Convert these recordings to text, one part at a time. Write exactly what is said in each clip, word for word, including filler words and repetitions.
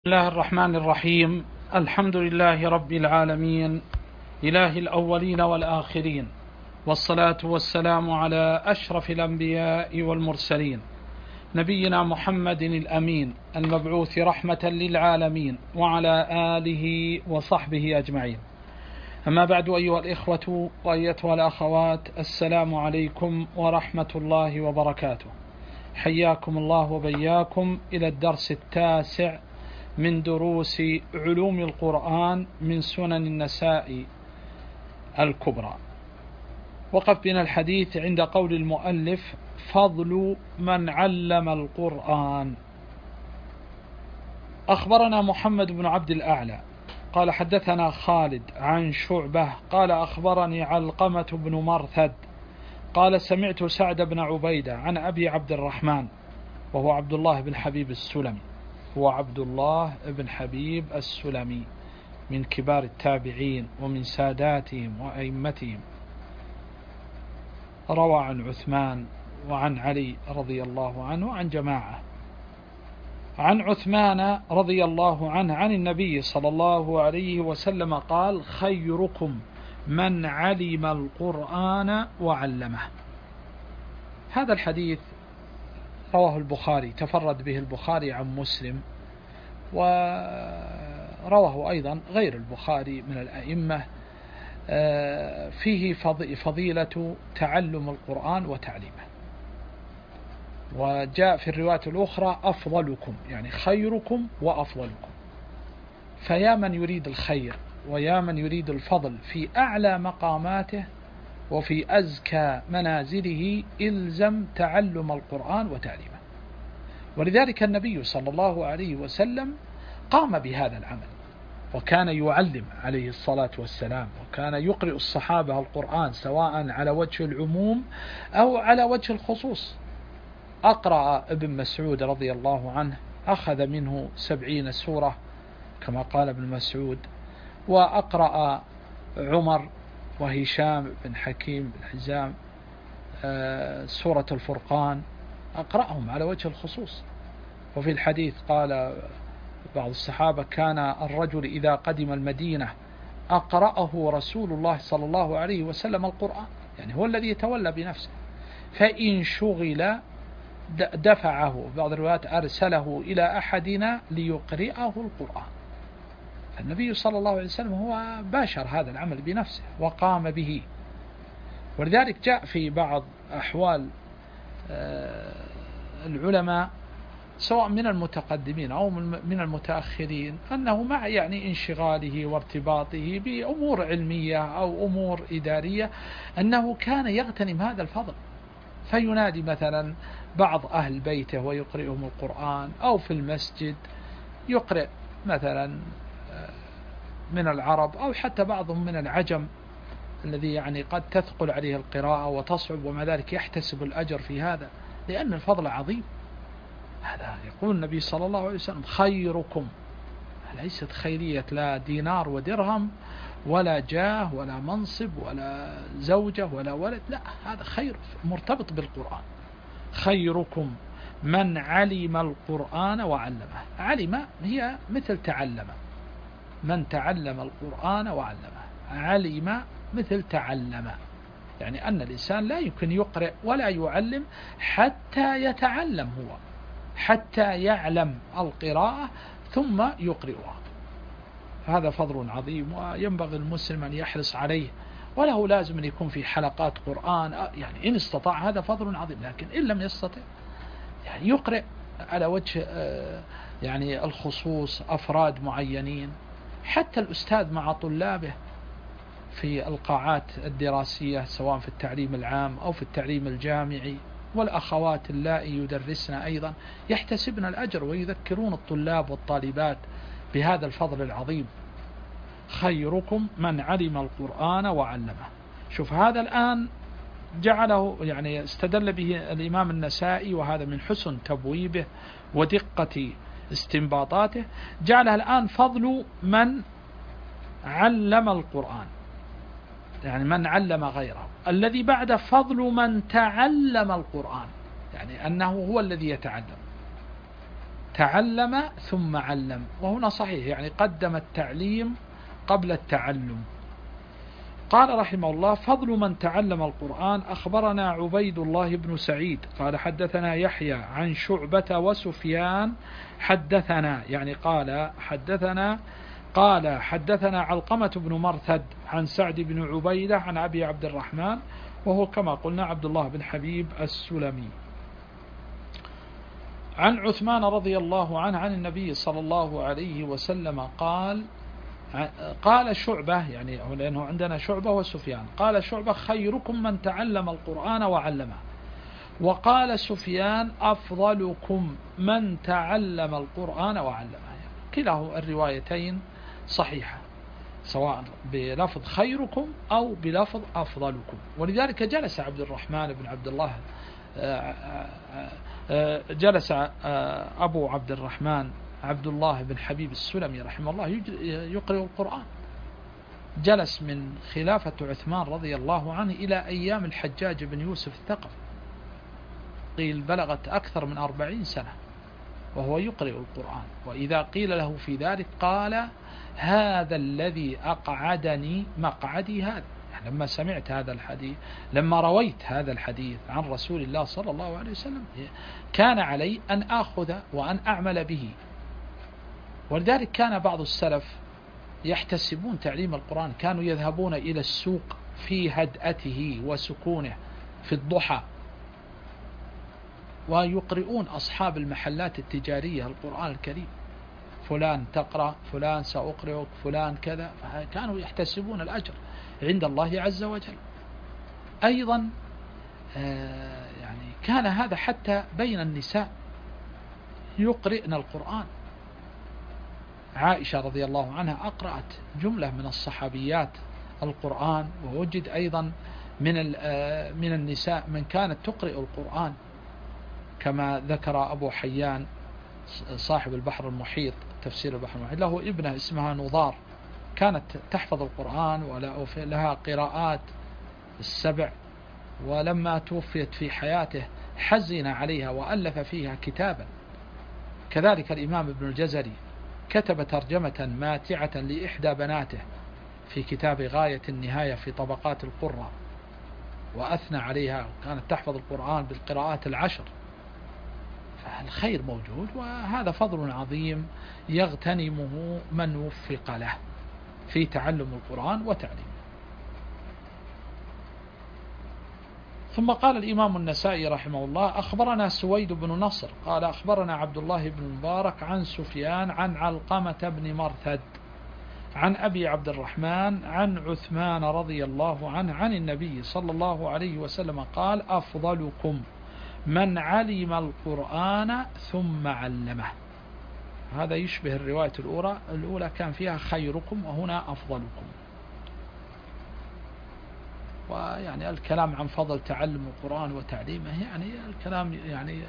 بسم الله الرحمن الرحيم. الحمد لله رب العالمين، إله الأولين والآخرين، والصلاة والسلام على أشرف الأنبياء والمرسلين، نبينا محمد الأمين المبعوث رحمة للعالمين، وعلى آله وصحبه أجمعين. أما بعد، أيها الإخوة وأيتها الأخوات، السلام عليكم ورحمة الله وبركاته. حياكم الله وبياكم إلى الدرس التاسع من دروس علوم القرآن من سنن النساء الكبرى. وقف بنا الحديث عند قول المؤلف: فضل من علم القرآن. أخبرنا محمد بن عبد الأعلى قال حدثنا خالد عن شعبة قال أخبرني علقمة بن مرثد قال سمعت سعد بن عبيدة عن أبي عبد الرحمن، وهو عبد الله بن حبيب السلمي، هو عبد الله بن حبيب السلمي من كبار التابعين ومن ساداتهم وأئمتهم، روى عن عثمان وعن علي رضي الله عنه وعن جماعة. عن عثمان رضي الله عنه عن النبي صلى الله عليه وسلم قال: خيركم من علم القرآن وعلمه. هذا الحديث رواه البخاري، تفرد به البخاري عن مسلم، ورواه أيضا غير البخاري من الأئمة، فيه فضيلة تعلم القرآن وتعليمه. وجاء في الرواية الأخرى أفضلكم، يعني خيركم وأفضلكم. فيا من يريد الخير ويا من يريد الفضل في أعلى مقاماته وفي أزكى منازله، إلزم تعلم القرآن وتعليمه. ولذلك النبي صلى الله عليه وسلم قام بهذا العمل، وكان يعلم عليه الصلاة والسلام، وكان يقرئ الصحابة القرآن سواء على وجه العموم أو على وجه الخصوص. أقرأ ابن مسعود رضي الله عنه، أخذ منه سبعين سورة كما قال ابن مسعود، وأقرأ عمر وهشام بن حكيم بن حزام سورة الفرقان، أقرأهم على وجه الخصوص. وفي الحديث قال بعض الصحابة: كان الرجل إذا قدم المدينة أقرأه رسول الله صلى الله عليه وسلم القرآن، يعني هو الذي يتولى بنفسه، فإن شغل دفعه، بعض الروايات أرسله إلى أحدنا ليقرئه القرآن. فالنبي صلى الله عليه وسلم هو باشر هذا العمل بنفسه وقام به. ولذلك جاء في بعض أحوال العلماء سواء من المتقدمين أو من المتأخرين أنه مع يعني انشغاله وارتباطه بأمور علمية أو أمور إدارية أنه كان يغتنم هذا الفضل، فينادي مثلا بعض أهل بيته ويقرئهم القرآن، أو في المسجد يقرئ مثلا من العرب أو حتى بعضهم من العجم الذي يعني قد تثقل عليه القراءة وتصعب، ومع ذلك يحتسب الأجر في هذا، لأن الفضل عظيم. هذا يقول النبي صلى الله عليه وسلم: خيركم، ليست خيرية لا دينار ودرهم ولا جاه ولا منصب ولا زوجة ولا ولد، لا، هذا خير مرتبط بالقرآن. خيركم من علم القرآن وعلمه. علم هي مثل تعلم، من تعلم القرآن وعلمه. علم مثل تعلم، يعني أن الإنسان لا يمكن يقرأ ولا يعلم حتى يتعلم هو، حتى يعلم القراءة ثم يقرئها. هذا فضل عظيم، وينبغي المسلم أن يحرص عليه، وله لازم أن يكون في حلقات قرآن، يعني إن استطاع هذا فضل عظيم. لكن إن لم يستطع يعني يقرأ على وجه يعني الخصوص أفراد معينين، حتى الأستاذ مع طلابه في القاعات الدراسية سواء في التعليم العام أو في التعليم الجامعي، والأخوات اللائي يدرسن أيضا يحتسبن الأجر ويذكرون الطلاب والطالبات بهذا الفضل العظيم. خيركم من علم القرآن وعلمه. شوف هذا الآن جعله، يعني استدل به الإمام النسائي، وهذا من حسن تبويبه ودقة استنباطاته، جعلها الآن فضل من علم القرآن، يعني من علم غيره. الذي بعد فضل من تعلم القرآن، يعني أنه هو الذي يتعلم. تعلم ثم علم، وهنا صحيح يعني قدم التعليم قبل التعلم. قال رحمه الله: فضل من تعلم القرآن. أخبرنا عبيد الله بن سعيد قال حدثنا يحيى عن شعبة وسفيان حدثنا، يعني قال حدثنا قال حدثنا علقمة بن مرثد عن سعد بن عبيدة عن أبي عبد الرحمن، وهو كما قلنا عبد الله بن حبيب السلمي، عن عثمان رضي الله عنه عن النبي صلى الله عليه وسلم قال قال شعبة، يعني لأنه عندنا شعبة وسفيان، قال شعبة: خيركم من تعلم القرآن وعلمه. وقال سفيان: أفضلكم من تعلم القرآن وعلمه. يعني كلا الروايتين صحيحة، سواء بلفظ خيركم أو بلفظ أفضلكم. ولذلك جلس عبد الرحمن بن عبد الله جلس أبو عبد الرحمن عبد الله بن حبيب السلمي رحمه الله يقرأ القرآن، جلس من خلافة عثمان رضي الله عنه إلى أيام الحجاج بن يوسف الثقفي، قيل بلغت أكثر من أربعين سنة وهو يقرأ القرآن. وإذا قيل له في ذلك قال: هذا الذي أقعدني مقعدي هذا. يعني لما سمعت هذا الحديث، لما رويت هذا الحديث عن رسول الله صلى الله عليه وسلم، كان علي أن آخذ وأن أعمل به. ولذلك كان بعض السلف يحتسبون تعليم القرآن، كانوا يذهبون إلى السوق في هدأته وسكونه في الضحى، ويقرؤون أصحاب المحلات التجارية القرآن الكريم، فلان تقرأ، فلان سأقرأك، فلان كذا، كانوا يحتسبون الأجر عند الله عز وجل. أيضا يعني كان هذا حتى بين النساء يقرئن القرآن. عائشة رضي الله عنها أقرأت جملة من الصحابيات القرآن، ووجد أيضا من من النساء من كانت تقرئ القرآن، كما ذكر أبو حيان صاحب البحر المحيط، تفسير البحر المحيط، له ابنة اسمها نضار، كانت تحفظ القرآن ولها قراءات السبع، ولما توفيت في حياته حزن عليها وألف فيها كتابا. كذلك الإمام ابن الجزري كتب ترجمة ماتعة لإحدى بناته في كتاب غاية النهاية في طبقات القراء، وأثنى عليها، كانت تحفظ القرآن بالقراءات العشر. فالخير موجود، وهذا فضل عظيم يغتنمه من وفق له في تعلم القرآن وتعليمه. ثم قال الإمام النسائي رحمه الله: أخبرنا سويد بن نصر قال أخبرنا عبد الله بن مبارك عن سفيان عن علقمة بن مرثد عن أبي عبد الرحمن عن عثمان رضي الله عنه عن النبي صلى الله عليه وسلم قال: أفضلكم من علم القرآن ثم علمه. هذا يشبه الرواية الأولى الأولى كان فيها خيركم، وهنا أفضلكم. ويعني الكلام عن فضل تعلم القرآن وتعليمه يعني الكلام يعني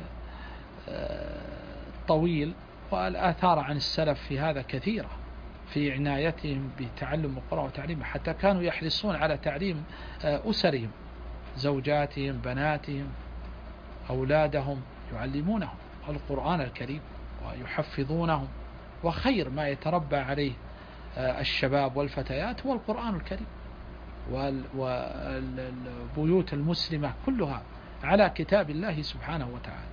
طويل، والآثار عن السلف في هذا كثيرة في عنايتهم بتعلم القرآن وتعليمه، حتى كانوا يحرصون على تعليم أسرهم، زوجاتهم، بناتهم، أولادهم، يعلمونهم القرآن الكريم ويحفظونهم. وخير ما يتربى عليه الشباب والفتيات هو القرآن الكريم، والبيوت المسلمة كلها على كتاب الله سبحانه وتعالى.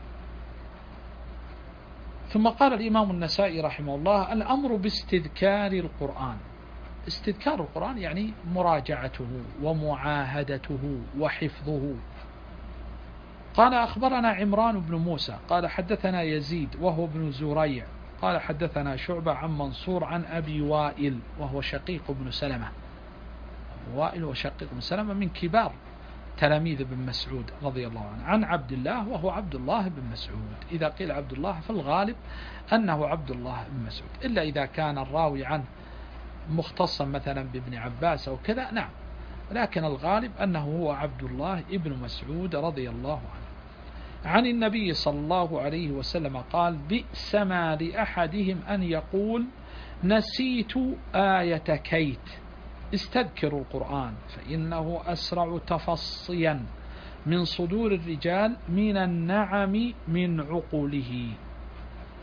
ثم قال الإمام النسائي رحمه الله: الأمر باستذكار القرآن. استذكار القرآن يعني مراجعته ومعاهدته وحفظه. قال أخبرنا عمران بن موسى قال حدثنا يزيد وهو ابن زريع قال حدثنا شعبة عن منصور عن أبي وائل وهو شقيق بن سلمة. وائل وشقيق بن سلمة من كبار تلاميذ ابن مسعود رضي الله عنه، عن عبد الله وهو عبد الله بن مسعود. إذا قيل عبد الله فالغالب أنه عبد الله بن مسعود، إلا إذا كان الراوي عنه مختصا مثلا بابن عباس أو كذا، نعم، لكن الغالب أنه هو عبد الله ابن مسعود رضي الله عنه. عن النبي صلى الله عليه وسلم قال: بئس ما لأحدهم أن يقول نسيت آية كيت استذكروا القرآن فإنه أسرع تفصيا من صدور الرجال من النعم من عقوله.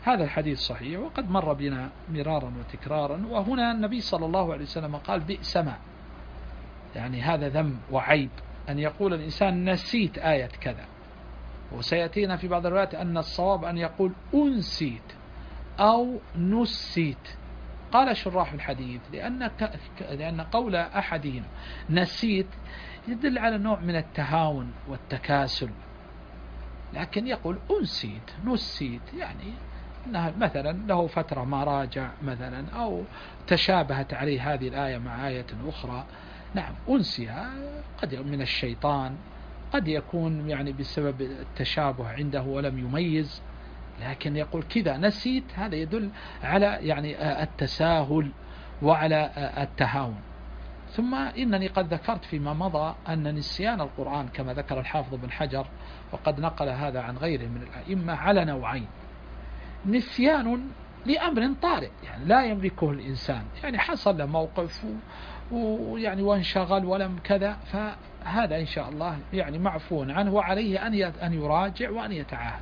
هذا الحديث صحيح وقد مر بنا مرارا وتكرارا. وهنا النبي صلى الله عليه وسلم قال بئس ما، يعني هذا ذنب وعيب أن يقول الإنسان نسيت آية كذا. وسيأتينا في بعض الروايات أن الصواب أن يقول أنسيت أو نسيت. قال شراح الحديث لأن لأن قول أحدهم نسيت يدل على نوع من التهاون والتكاسل، لكن يقول أنسيت نسيت يعني أنها مثلا له فترة ما راجع مثلا، أو تشابهت عليه هذه الآية مع آية أخرى. نعم أنسيها قد من الشيطان، قد يكون يعني بسبب التشابه عنده ولم يميز، لكن يقول كذا نسيت، هذا يدل على يعني التساهل وعلى التهاون. ثم إنني قد ذكرت فيما مضى أن نسيان القرآن كما ذكر الحافظ بن حجر وقد نقل هذا عن غيره من الأئمة على نوعين: نسيان لأمر طارئ يعني لا يملكه الإنسان، يعني حصل له موقف ويعني وانشغل ولم كذا، فهذا إن شاء الله يعني معفو عنه وعليه أن يراجع وأن يتعاهد.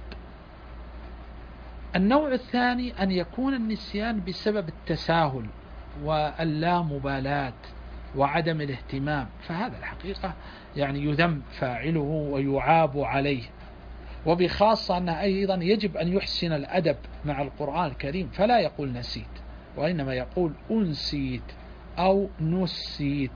النوع الثاني أن يكون النسيان بسبب التساهل واللامبالاة وعدم الاهتمام، فهذا الحقيقة يعني يذم فاعله ويعاب عليه. وبخاصة أنه أيضا يجب أن يحسن الأدب مع القرآن الكريم، فلا يقول نسيت وإنما يقول أنسيت أو نسيت.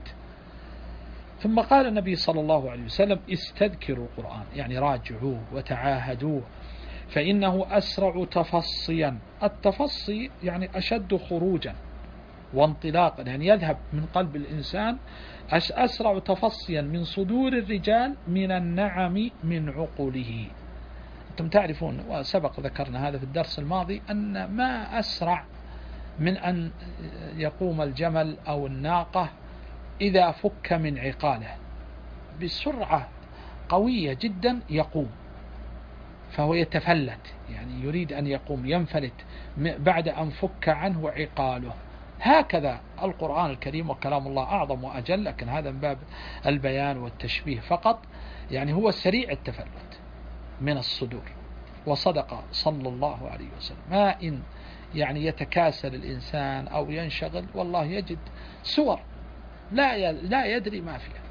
ثم قال النبي صلى الله عليه وسلم استذكروا القرآن، يعني راجعوه وتعاهدوه فإنه أسرع تفصيا. التفصي يعني أشد خروجا وانطلاقا، يعني يذهب من قلب الإنسان أسرع تفصيا من صدور الرجال من النعم من عقوله. أنتم تعرفون وسبق ذكرنا هذا في الدرس الماضي أن ما أسرع من أن يقوم الجمل أو الناقة إذا فك من عقاله بسرعة قوية جدا يقوم، فهو يتفلت يعني يريد أن يقوم ينفلت بعد أن فك عنه عقاله. هكذا القرآن الكريم وكلام الله أعظم وأجل، لكن هذا من باب البيان والتشبيه فقط، يعني هو سريع التفلت من الصدور. وصدق صلى الله عليه وسلم، ما إن يعني يتكاسل الإنسان أو ينشغل والله يجد سور لا لا يدري ما فيها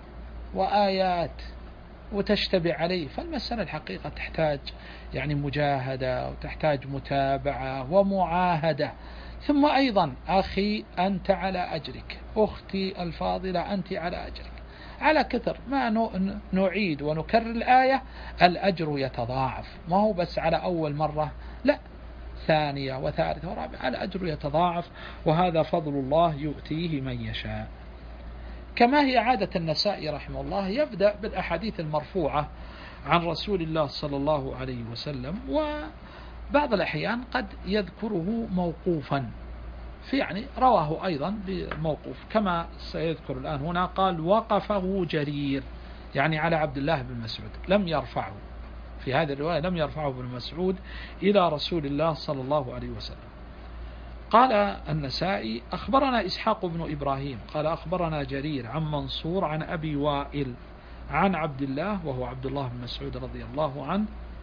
وآيات وتشتبه عليه. فالمسألة الحقيقة تحتاج يعني مجاهدة وتحتاج متابعة ومعاهدة. ثم أيضا أخي أنت على أجرك، أختي الفاضلة أنت على أجرك، على كثر ما نعيد ونكرر الآية الأجر يتضاعف، ما هو بس على أول مرة، لا، ثانية وثالثة ورابعة الأجر يتضاعف، وهذا فضل الله يؤتيه من يشاء. كما هي عادة النسائي رحمه الله يبدأ بالأحاديث المرفوعة عن رسول الله صلى الله عليه وسلم، وبعض الأحيان قد يذكره موقوفا، في يعني رواه أيضا بموقوف كما سيذكر الآن هنا. قال وقفه جرير، يعني على عبد الله بن مسعود، لم يرفعه في هذه الرواية، لم يرفعه ابن مسعود إلى رسول الله صلى الله عليه وسلم. قال النسائي أخبرنا إسحاق بن إبراهيم قال أخبرنا جرير عن منصور عن أبي وائل عن عبد الله وهو عبد الله بن مسعود رضي الله عنه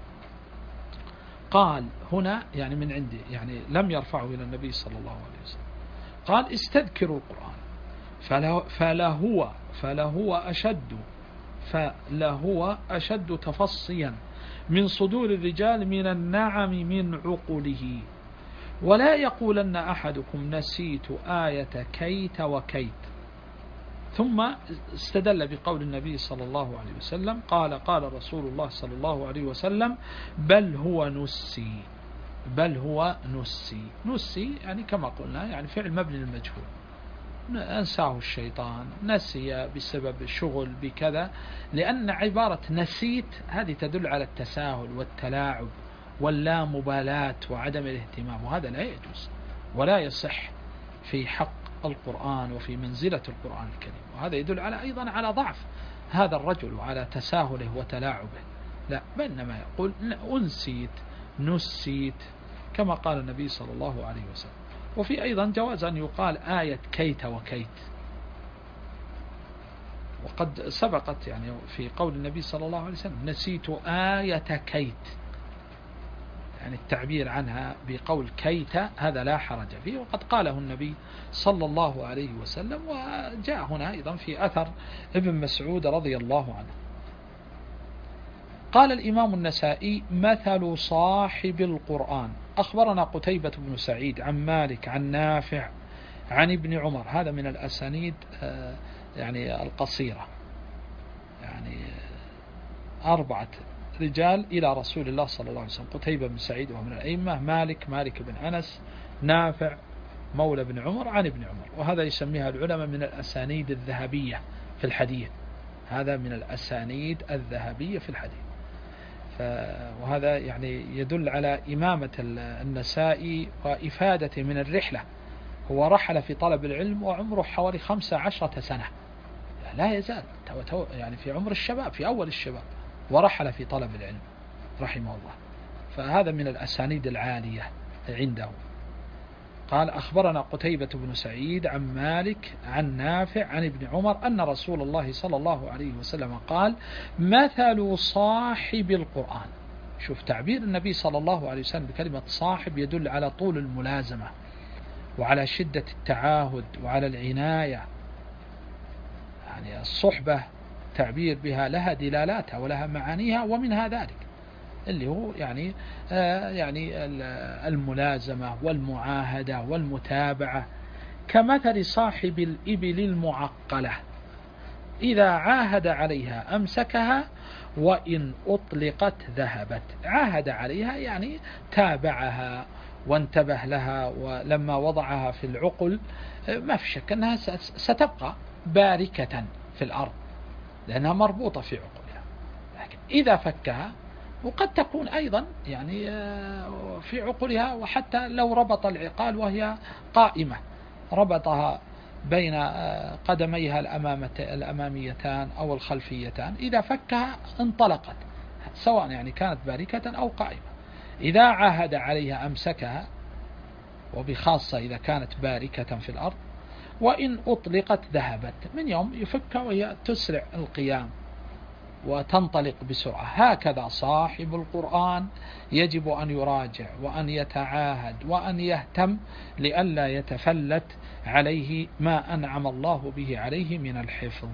قال هنا يعني من عندي، يعني لم يرفعه إلى النبي صلى الله عليه وسلم. قال استذكروا القرآن فله فلهو فلهو أشد فلهو أشد تفصيا من صدور الرجال من النعم من عقله، ولا يقولن أحدكم نسيت آية كيت وكيت. ثم استدل بقول النبي صلى الله عليه وسلم قال قال رسول الله صلى الله عليه وسلم بل هو نسي بل هو نسي نسي يعني كما قلنا يعني فعل مبني للمجهول، أنساه الشيطان، نسي بسبب شغل بكذا، لأن عبارة نسيت هذه تدل على التساهل والتلاعب واللا مبالاة وعدم الاهتمام، وهذا لا يجوز ولا يصح في حق القرآن وفي منزلة القرآن الكريم. وهذا يدل على أيضا على ضعف هذا الرجل وعلى تساهله وتلاعبه، لا بينما يقول أنسيت نسيت كما قال النبي صلى الله عليه وسلم. وفي أيضا جواز أن يقال آية كيت وكيت، وقد سبقت يعني في قول النبي صلى الله عليه وسلم نسيت آية كيت، يعني التعبير عنها بقول كيت هذا لا حرج فيه، وقد قاله النبي صلى الله عليه وسلم، وجاء هنا أيضا في أثر ابن مسعود رضي الله عنه. قال الإمام النسائي: مثل صاحب القرآن. أخبرنا قتيبة بن سعيد عن مالك عن نافع عن ابن عمر، هذا من الأسانيد يعني القصيرة، يعني أربعة رجال إلى رسول الله صلى الله عليه وسلم: قتيبة بن سعيد وهو من الأئمة، مالك مالك بن أنس، نافع مولى بن عمر عن ابن عمر. وهذا يسميها العلماء من الأسانيد الذهبية في الحديث، هذا من الأسانيد الذهبية في الحديث. وهذا يعني يدل على إمامة النسائي وإفادته من الرحلة. هو رحل في طلب العلم وعمره حوالي خمسة عشرة سنة، لا يزال يعني في عمر الشباب، في أول الشباب، ورحل في طلب العلم رحمه الله. فهذا من الأسانيد العالية عنده. قال: أخبرنا قتيبة بن سعيد عن مالك عن نافع عن ابن عمر أن رسول الله صلى الله عليه وسلم قال: مثل صاحب القرآن. شوف تعبير النبي صلى الله عليه وسلم بكلمة صاحب يدل على طول الملازمة وعلى شدة التعاهد وعلى العناية. يعني الصحبة تعبير بها لها دلالاتها ولها معانيها، ومنها ذلك اللي هو يعني آه يعني الملازمة والمعاهدة والمتابعة. كمثل صاحب الإبل المعقلة إذا عاهد عليها أمسكها وإن أطلقت ذهبت. عاهد عليها يعني تابعها وانتبه لها، ولما وضعها في العقل ما في شك أنها ستبقى باركة في الأرض لأنها مربوطة في عقلها. لكن إذا فكها، وقد تكون أيضا يعني في عقلها، وحتى لو ربط العقال وهي قائمة، ربطها بين قدميها الأماميتان أو الخلفيتان، إذا فكها انطلقت، سواء يعني كانت باركة أو قائمة. إذا عاهد عليها أمسكها، وبخاصة إذا كانت باركة في الأرض. وإن أطلقت ذهبت، من يوم يفكها وهي تسرع القيام وتنطلق بسرعة. هكذا صاحب القرآن يجب أن يراجع وأن يتعاهد وأن يهتم لئلا يتفلت عليه ما أنعم الله به عليه من الحفظ.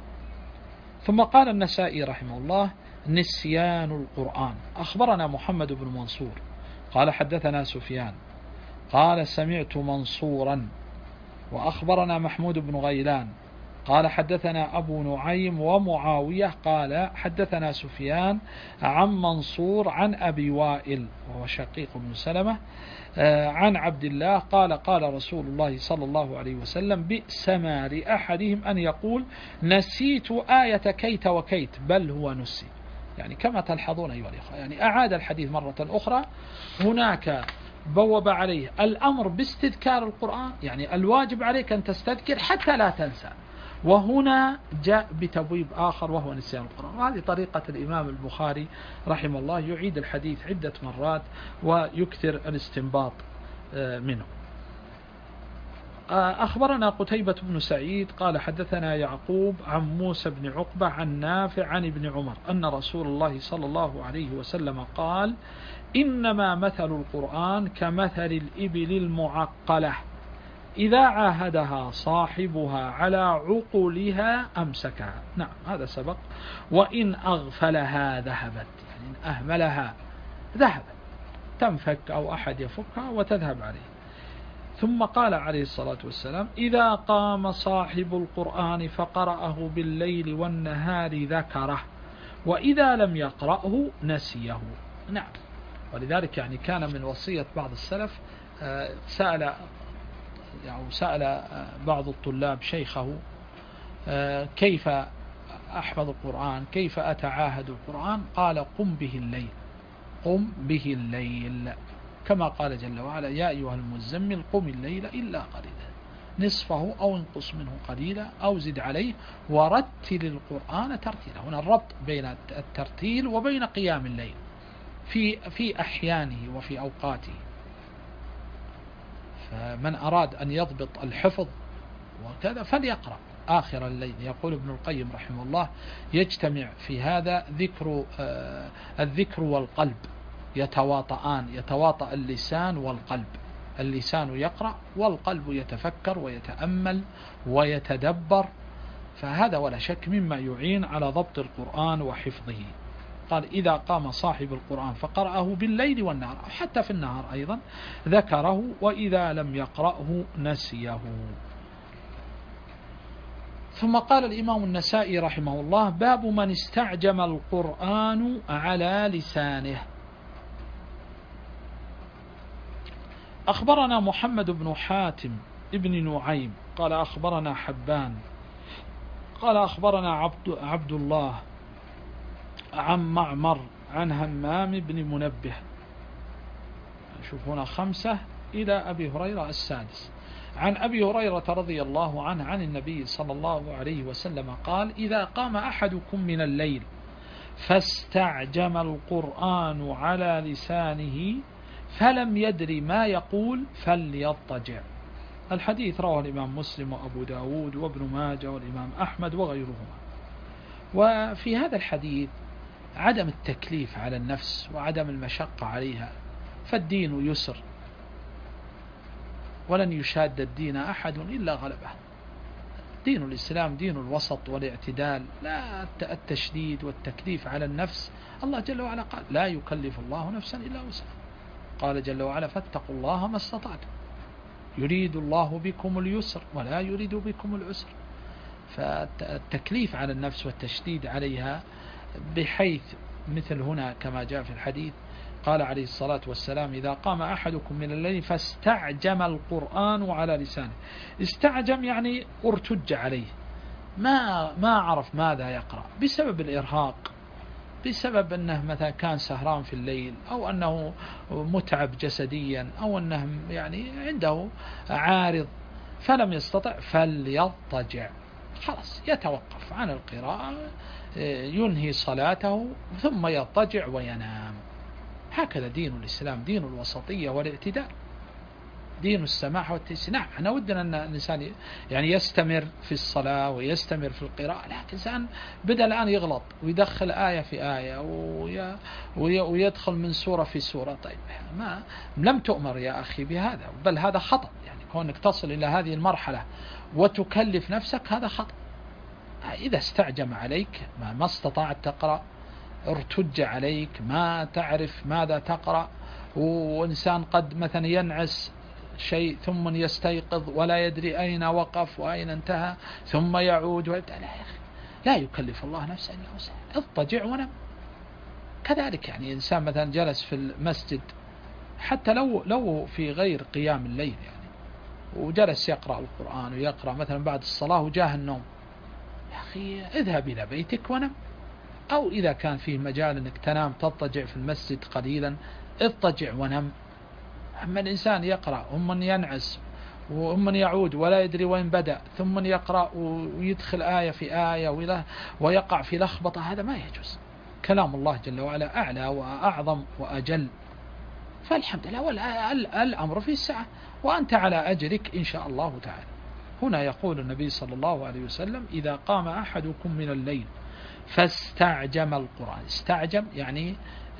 ثم قال النسائي رحمه الله: نسيان القرآن. أخبرنا محمد بن منصور قال حدثنا سفيان قال سمعت منصورا، وأخبرنا محمود بن غيلان قال حدثنا أبو نعيم ومعاوية قال حدثنا سفيان عن منصور عن أبي وائل وهو شقيق بن سلمة عن عبد الله قال: قال رسول الله صلى الله عليه وسلم: بئس ما لأحدهم أن يقول نسيت آية كيت وكيت بل هو نسي. يعني كما تلحظون أيها الأخوة، يعني أعاد الحديث مرة أخرى. هناك بوب عليه الأمر باستذكار القرآن، يعني الواجب عليك أن تستذكر حتى لا تنسى، وهنا جاء بتبويب آخر وهو نسيان القرآن. وهذه طريقة الإمام البخاري رحمه الله، يعيد الحديث عدة مرات ويكثر الاستنباط منه. أخبرنا قتيبة بن سعيد قال حدثنا يعقوب عن موسى بن عقبة عن نافع عن ابن عمر أن رسول الله صلى الله عليه وسلم قال: إنما مثل القرآن كمثل الإبل المعقلة إذا عاهدها صاحبها على عقلها أمسكها. نعم هذا سبق. وإن أغفلها ذهبت، يعني أهملها ذهبت، تنفك أو أحد يفكها وتذهب عليه. ثم قال عليه الصلاة والسلام: إذا قام صاحب القرآن فقرأه بالليل والنهار ذكره، وإذا لم يقرأه نسيه. نعم، ولذلك يعني كان من وصية بعض السلف، سأل يعني سأل بعض الطلاب شيخه: كيف أحفظ القرآن، كيف أتعاهد القرآن؟ قال: قم به الليل، قم به الليل، كما قال جل وعلا: يا أيها المزمل قم الليل إلا قليلا نصفه أو انقص منه قليلا أو زد عليه ورتل القرآن ترتيلا. هنا الربط بين الترتيل وبين قيام الليل في في أحيانه وفي أوقاته. فمن أراد أن يضبط الحفظ وكذا فليقرأ آخر الليل. يقول ابن القيم رحمه الله: يجتمع في هذا ذكر آه الذكر والقلب، يتواطئان، يتواطأ اللسان والقلب، اللسان يقرأ والقلب يتفكر ويتأمل ويتدبر، فهذا ولا شك مما يعين على ضبط القرآن وحفظه. قال إذا قام صاحب القرآن فقرأه بالليل والنهار، حتى في النهار أيضا ذكره، وإذا لم يقرأه نسيه. ثم قال الإمام النسائي رحمه الله: باب من استعجم القرآن على لسانه. أخبرنا محمد بن حاتم ابن نعيم قال أخبرنا حبان قال أخبرنا عبد, عبد الله عن معمر عن همام بن منبه، شوفونا خمسة إلى أبي هريرة السادس، عن أبي هريرة رضي الله عنه عن النبي صلى الله عليه وسلم قال: إذا قام أحدكم من الليل فاستعجم القرآن على لسانه فلم يدري ما يقول فليضطجع. الحديث رواه الإمام مسلم وأبو داود وابن ماجه والإمام أحمد وغيرهما. وفي هذا الحديث عدم التكليف على النفس وعدم المشقة عليها، فالدين يسر ولن يشاد الدين أحد إلا غلبه. دين الإسلام دين الوسط والاعتدال، لا التشديد والتكليف على النفس. الله جل وعلا قال: لا يكلف الله نفسا إلا وسعها. قال جل وعلا: فاتقوا الله ما استطعتم يريد الله بكم اليسر ولا يريد بكم العسر. فالتكليف على النفس والتشديد عليها، بحيث مثل هنا كما جاء في الحديث قال عليه الصلاة والسلام: إذا قام أحدكم من الليل فاستعجم القرآن على لسانه. استعجم يعني ارتج عليه، ما ما عرف ماذا يقرأ بسبب الإرهاق، بسبب أنه مثلا كان سهران في الليل، أو أنه متعب جسديا، أو أنه يعني عنده عارض فلم يستطع، فليضطجع، خلاص يتوقف عن القراءة، ينهي صلاته ثم يضطجع وينام. هكذا دين الإسلام دين الوسطية والاعتدال، دين السماحة والتيسير. نعم احنا ودنا أن الإنسان يعني يستمر في الصلاة ويستمر في القراءة، لكن الإنسان بدأ الآن يغلط ويدخل آية في آية ويدخل من سورة في سورة. طيب ما لم تؤمر يا أخي بهذا، بل هذا خطأ. يعني كونك تصل إلى هذه المرحلة وتكلف نفسك هذا خطأ. إذا استعجم عليك ما, ما استطاعت تقرأ، ارتج عليك، ما تعرف ماذا تقرأ، وإنسان قد مثلا ينعس شيء ثم يستيقظ ولا يدري أين وقف وأين انتهى ثم يعود ويبدأ، لا يا أخي، لا يكلف الله نفسا إلا وسعها، اضطجع ونم. كذلك يعني إنسان مثلا جلس في المسجد حتى لو لو في غير قيام الليل يعني، وجلس يقرأ القرآن ويقرأ مثلا بعد الصلاة وجاه النوم، يا أخي اذهب إلى بيتك ونم. أو إذا كان فيه مجال أنك تنام تضطجع في المسجد قليلا، اضطجع ونم. أما الإنسان يقرأ ثم ينعس وثم يعود ولا يدري وين بدأ، ثم يقرأ ويدخل آية في آية ويقع في لخبطة، هذا ما يجوز. كلام الله جل وعلا أعلى وأعظم وأجل، فالحمد لله والأمر في السعة، وأنت على أجرك إن شاء الله تعالى. هنا يقول النبي صلى الله عليه وسلم: إذا قام أحدكم من الليل فاستعجم القرآن. استعجم يعني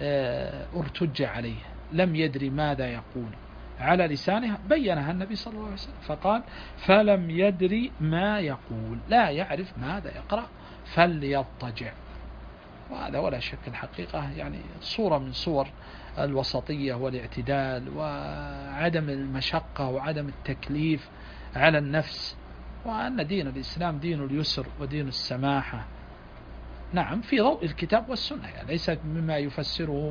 ارتج عليه، لم يدري ماذا يقول على لسانه، بينها النبي صلى الله عليه وسلم فقال: فلم يدري ما يقول، لا يعرف ماذا يقرأ فليضطجع. وهذا ولا شك الحقيقة يعني صورة من صور الوسطية والاعتدال وعدم المشقة وعدم التكليف على النفس، وأن دين الإسلام دين اليسر ودين السماحة. نعم في ضوء الكتاب والسنة، يعني ليس مما يفسره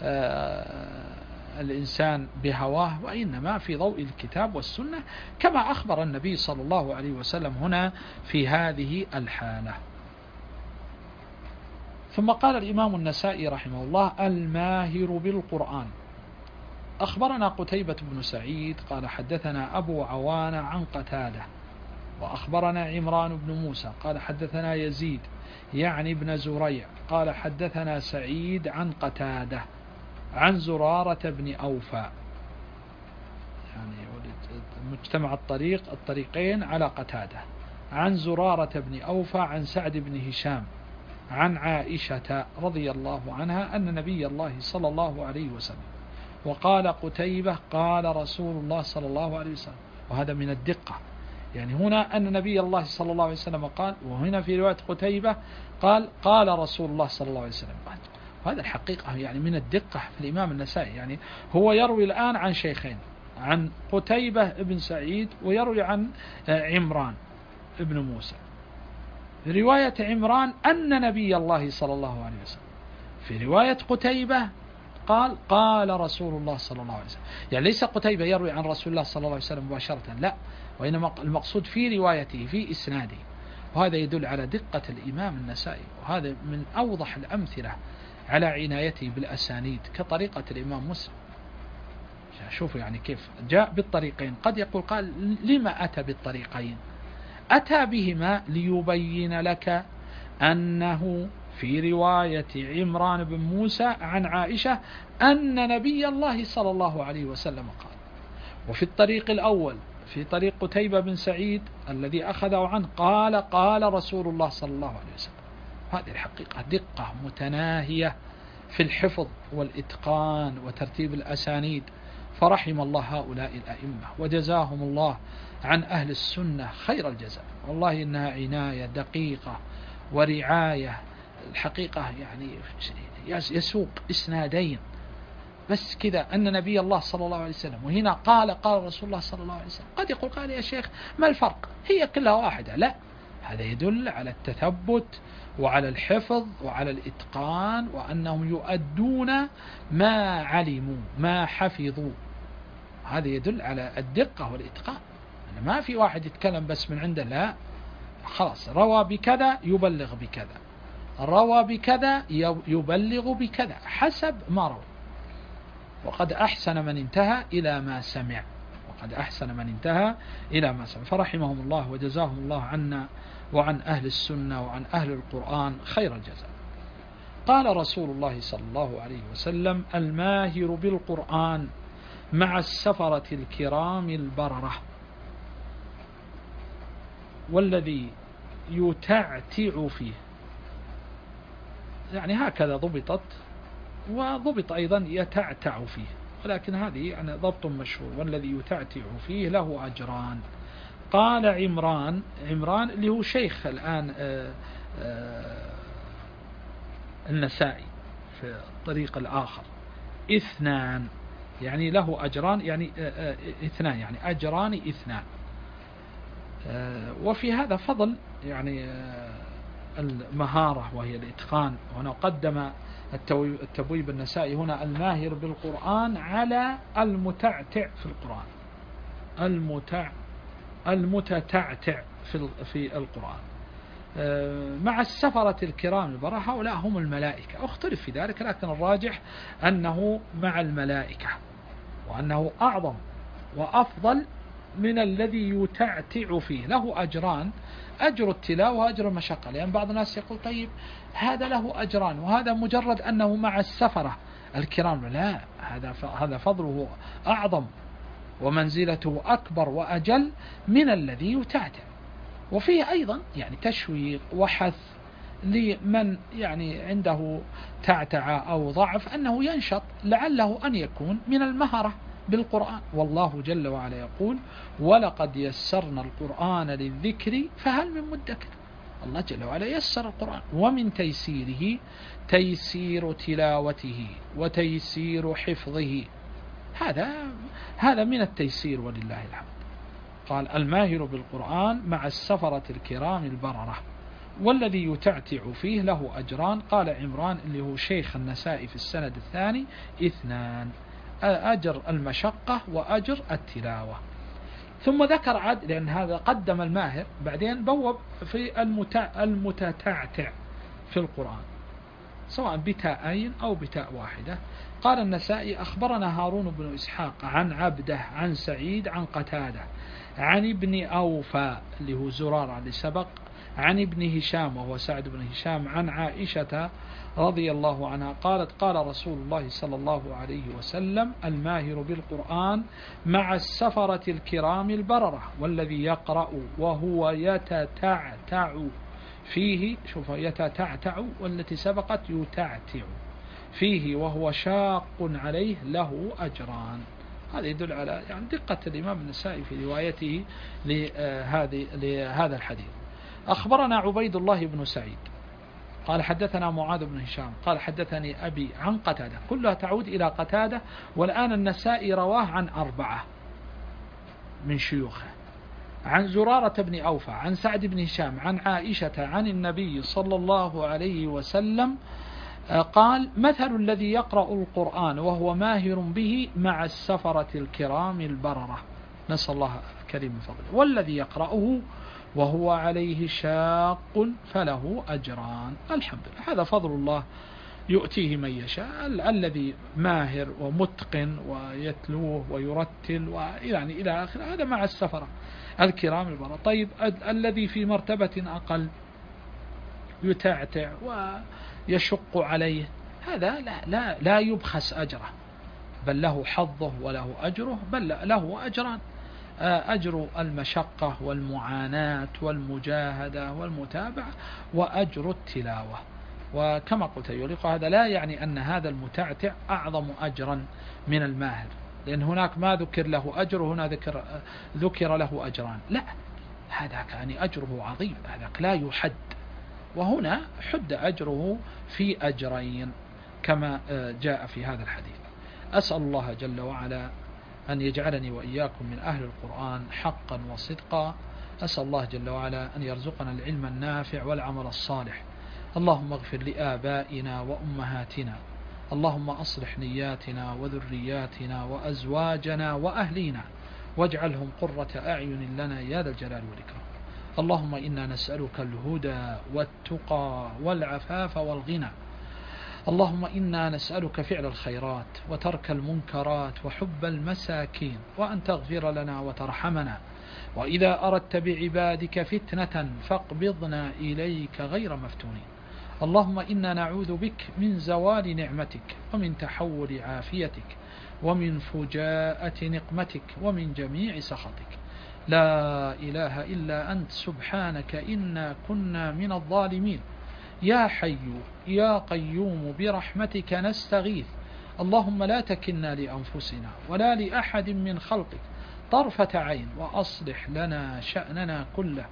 الإنسان بهواه، وإنما في ضوء الكتاب والسنة كما أخبر النبي صلى الله عليه وسلم هنا في هذه الحالة. ثم قال الإمام النسائي رحمه الله: الماهر بالقرآن. أخبرنا قتيبة بن سعيد قال حدثنا أبو عوان عن قتادة، وأخبرنا عمران بن موسى قال حدثنا يزيد يعني ابن زريع قال حدثنا سعيد عن قتادة عن زرارة بن أوفى، يعني مجتمع الطريق الطريقين على قتادة، عن زرارة بن أوفى عن سعد بن هشام عن عائشة رضي الله عنها أن نبي الله صلى الله عليه وسلم، وقال قتيبة قال رسول الله صلى الله عليه وسلم، وهذا من الدقة. يعني هنا أن نبي الله صلى الله عليه وسلم قال، وهنا في رواية قتيبة قال قال رسول الله صلى الله عليه وسلم. وهذا الحقيقة يعني من الدقة في الإمام النسائي. يعني هو يروي الآن عن شيخين، عن قتيبة بن سعيد ويروي عن عمران بن موسى. رواية عمران أن نبي الله صلى الله عليه وسلم، في رواية قتيبة قال قال رسول الله صلى الله عليه وسلم. يعني ليس قتيبة يروي عن رسول الله صلى الله عليه وسلم مباشرة، لا، وإنما المقصود في روايته في إسناده. وهذا يدل على دقة الإمام النسائي، وهذا من أوضح الأمثلة على عنايته بالأسانيد كطريقة الإمام مسلم. شوفوا يعني كيف جاء بالطريقين. قد يقول قال لما أتى بالطريقين؟ أتى بهما ليبين لك أنه في رواية عمران بن موسى عن عائشة أن نبي الله صلى الله عليه وسلم قال. وفي الطريق الأول في طريق قتيبة بن سعيد الذي أخذه عنه قال قال رسول الله صلى الله عليه وسلم. هذه الحقيقة دقة متناهية في الحفظ والإتقان وترتيب الأسانيد، فرحم الله هؤلاء الأئمة وجزاهم الله عن أهل السنة خير الجزاء. والله إنها عناية دقيقة ورعاية الحقيقة، يعني يسوق إسنادين بس كذا أن نبي الله صلى الله عليه وسلم، وهنا قال قال رسول الله صلى الله عليه وسلم. قد يقول قال يا شيخ ما الفرق؟ هي كلها واحدة. لا، هذا يدل على التثبت وعلى الحفظ وعلى الإتقان، وأنهم يؤدون ما علموا ما حفظوا. هذا يدل على الدقة والإتقان. يعني ما في واحد يتكلم بس من عنده، لا، خلاص روى بكذا يبلغ بكذا، روى بكذا يبلغ بكذا حسب ما روى. وقد أحسن من انتهى إلى ما سمع، وقد أحسن من انتهى إلى ما سمع. فرحمهم الله وجزاهم الله عنا وعن أهل السنة وعن أهل القرآن خير الجزاء. قال رسول الله صلى الله عليه وسلم: الماهر بالقرآن مع السفرة الكرام البررة، والذي يتعتع فيه. يعني هكذا ضبطت، وضبط أيضا يتعتع فيه، ولكن هذه يعني ضبط مشهور. والذي يتعتع فيه له أجران. قال عمران، عمران اللي هو شيخ الآن آآ آآ النسائي في الطريق الآخر، اثنان، يعني له أجران، يعني اثنان، يعني أجران اثنان. وفي هذا فضل يعني المهارة وهي الإتقان. وهنا قدم التبويب النسائي هنا الماهر بالقرآن على المتعتع في القرآن، المتع المتتعتع في في القرآن مع السفرة الكرام البررة. هؤلاء هم الملائكة. اختلف في ذلك، لكن الراجح أنه مع الملائكة، وأنه أعظم وأفضل من الذي يتعتع فيه. له أجران، أجر التلاوة وأجر المشقة. لأن بعض الناس يقول طيب هذا له أجران وهذا مجرد أنه مع السفرة الكرام. لا، هذا هذا فضله أعظم ومنزلته أكبر وأجل من الذي يتعتع. وفيه أيضا يعني تشويق وحث لمن يعني عنده تعتع أو ضعف أنه ينشط، لعله أن يكون من المهرة بالقرآن. والله جل وعلا يقول: ولقد يسرنا القرآن للذكر فهل من مدكر. الله جل وعلا يسر القرآن، ومن تيسيره تيسير تلاوته وتيسير حفظه. هذا هذا من التيسير ولله الحمد. قال: الماهر بالقرآن مع السفرة الكرام البررة، والذي يتعتع فيه له أجران. قال عمران اللي هو شيخ النسائي في السند الثاني: اثنان، أجر المشقة وأجر التلاوة. ثم ذكر عد، لأن هذا قدم الماهر بعدين بوب في المتتعتع في القرآن سواء بتاءين أو بتاء واحدة. قال النسائي: أخبرنا هارون بن إسحاق عن عبده عن سعيد عن قتادة عن ابن أوفى اللي هو زرار اللي سبق، عن ابن هشام وهو سعد بن هشام، عن عائشة رضي الله عنها قالت: قال رسول الله صلى الله عليه وسلم: الماهر بالقرآن مع السفرة الكرام البررة، والذي يقرأ وهو يتتعتع فيه، شوف يتتعتع والتي سبقت يتعتع، فيه وهو شاق عليه له أجران. هذا يدل على يعني دقة الإمام النسائي في روايته لهذه لهذا الحديث. أخبرنا عبيد الله بن سعيد قال حدثنا معاذ بن هشام قال حدثني أبي عن قتادة، كلها تعود إلى قتادة، والآن النسائي رواه عن أربعة من شيوخه، عن زرارة بن أوفى عن سعد بن هشام عن عائشة عن النبي صلى الله عليه وسلم قال: مثل الذي يقرأ القرآن وهو ماهر به مع السفرة الكرام البررة، نسأل الله الكريم من فضله، والذي يقرأه وهو عليه شاق فله أجران. الحمد لله، هذا فضل الله يؤتيه من يشاء. الذي ماهر ومتقن ويتلوه ويرتل ويعني إلى آخر، هذا مع السفرة الكرام البررة. طيب الذي في مرتبة أقل يتعتع ويشق عليه، هذا لا, لا, لا يبخس أجره، بل له حظه وله أجره، بل له أجران: أجر المشقة والمعاناة والمجاهدة والمتابعة، وأجر التلاوة. وكما قلت يليق، هذا لا يعني أن هذا المتعتع أعظم أجرا من الماهر، لأن هناك ما ذكر له أجر وهنا ذكر, ذكر له أجران، لا، هذاك يعني أجره عظيم، هذاك لا يحد، وهنا حد أجره في أجرين كما جاء في هذا الحديث. أسأل الله جل وعلا أن يجعلني وإياكم من أهل القرآن حقا وصدقا. أسأل الله جل وعلا أن يرزقنا العلم النافع والعمل الصالح. اللهم اغفر لآبائنا وأمهاتنا، اللهم أصلح نياتنا وذرياتنا وأزواجنا وأهلينا، واجعلهم قرة أعين لنا يا ذا الجلال والإكرام. اللهم إنا نسألك الهدى والتقى والعفاف والغنى. اللهم إنا نسألك فعل الخيرات وترك المنكرات وحب المساكين، وأن تغفر لنا وترحمنا، وإذا أردت بعبادك فتنة فاقبضنا إليك غير مفتونين. اللهم إنا نعوذ بك من زوال نعمتك ومن تحول عافيتك ومن فجاءة نقمتك ومن جميع سخطك. لا إله إلا أنت سبحانك إنا كنا من الظالمين. يا حي يا قيوم برحمتك نستغيث. اللهم لا تكلنا لأنفسنا ولا لأحد من خلقك طرفة عين، وأصلح لنا شأننا كله.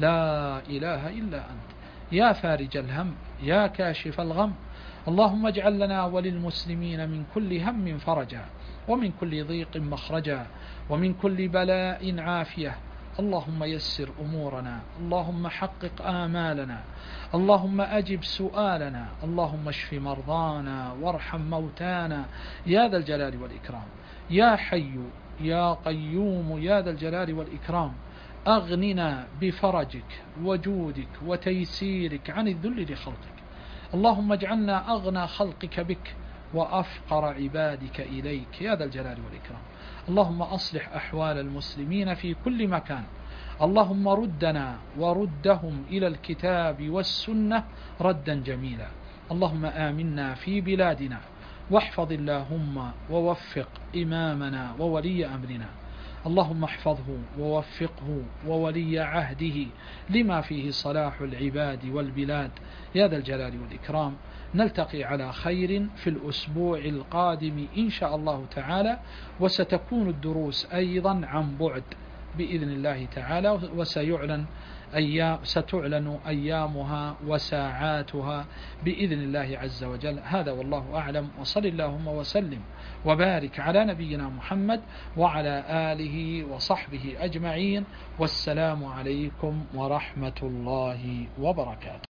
لا إله إلا أنت يا فارج الهم يا كاشف الغم. اللهم اجعل لنا وللمسلمين من كل هم فرجا، ومن كل ضيق مخرجا، ومن كل بلاء عافية. اللهم يسر أمورنا، اللهم حقق آمالنا، اللهم أجب سؤالنا، اللهم اشف مرضانا وارحم موتانا يا ذا الجلال والإكرام. يا حي يا قيوم يا ذا الجلال والإكرام، أغننا بفرجك وجودك وتيسيرك عن الذل لخلقك. اللهم اجعلنا أغنى خلقك بك وأفقر عبادك إليك يا ذا الجلال والإكرام. اللهم أصلح أحوال المسلمين في كل مكان. اللهم ردنا وردهم إلى الكتاب والسنة ردا جميلا. اللهم آمنا في بلادنا، واحفظ اللهم ووفق إمامنا وولي أمرنا. اللهم احفظه ووفقه وولي عهده لما فيه صلاح العباد والبلاد يا ذا الجلال والإكرام. نلتقي على خير في الأسبوع القادم إن شاء الله تعالى، وستكون الدروس أيضا عن بعد بإذن الله تعالى، وسيعلن أيام ستعلن أيامها وساعاتها بإذن الله عز وجل. هذا والله أعلم، وصل اللهم وسلم وبارك على نبينا محمد وعلى آله وصحبه أجمعين، والسلام عليكم ورحمة الله وبركاته.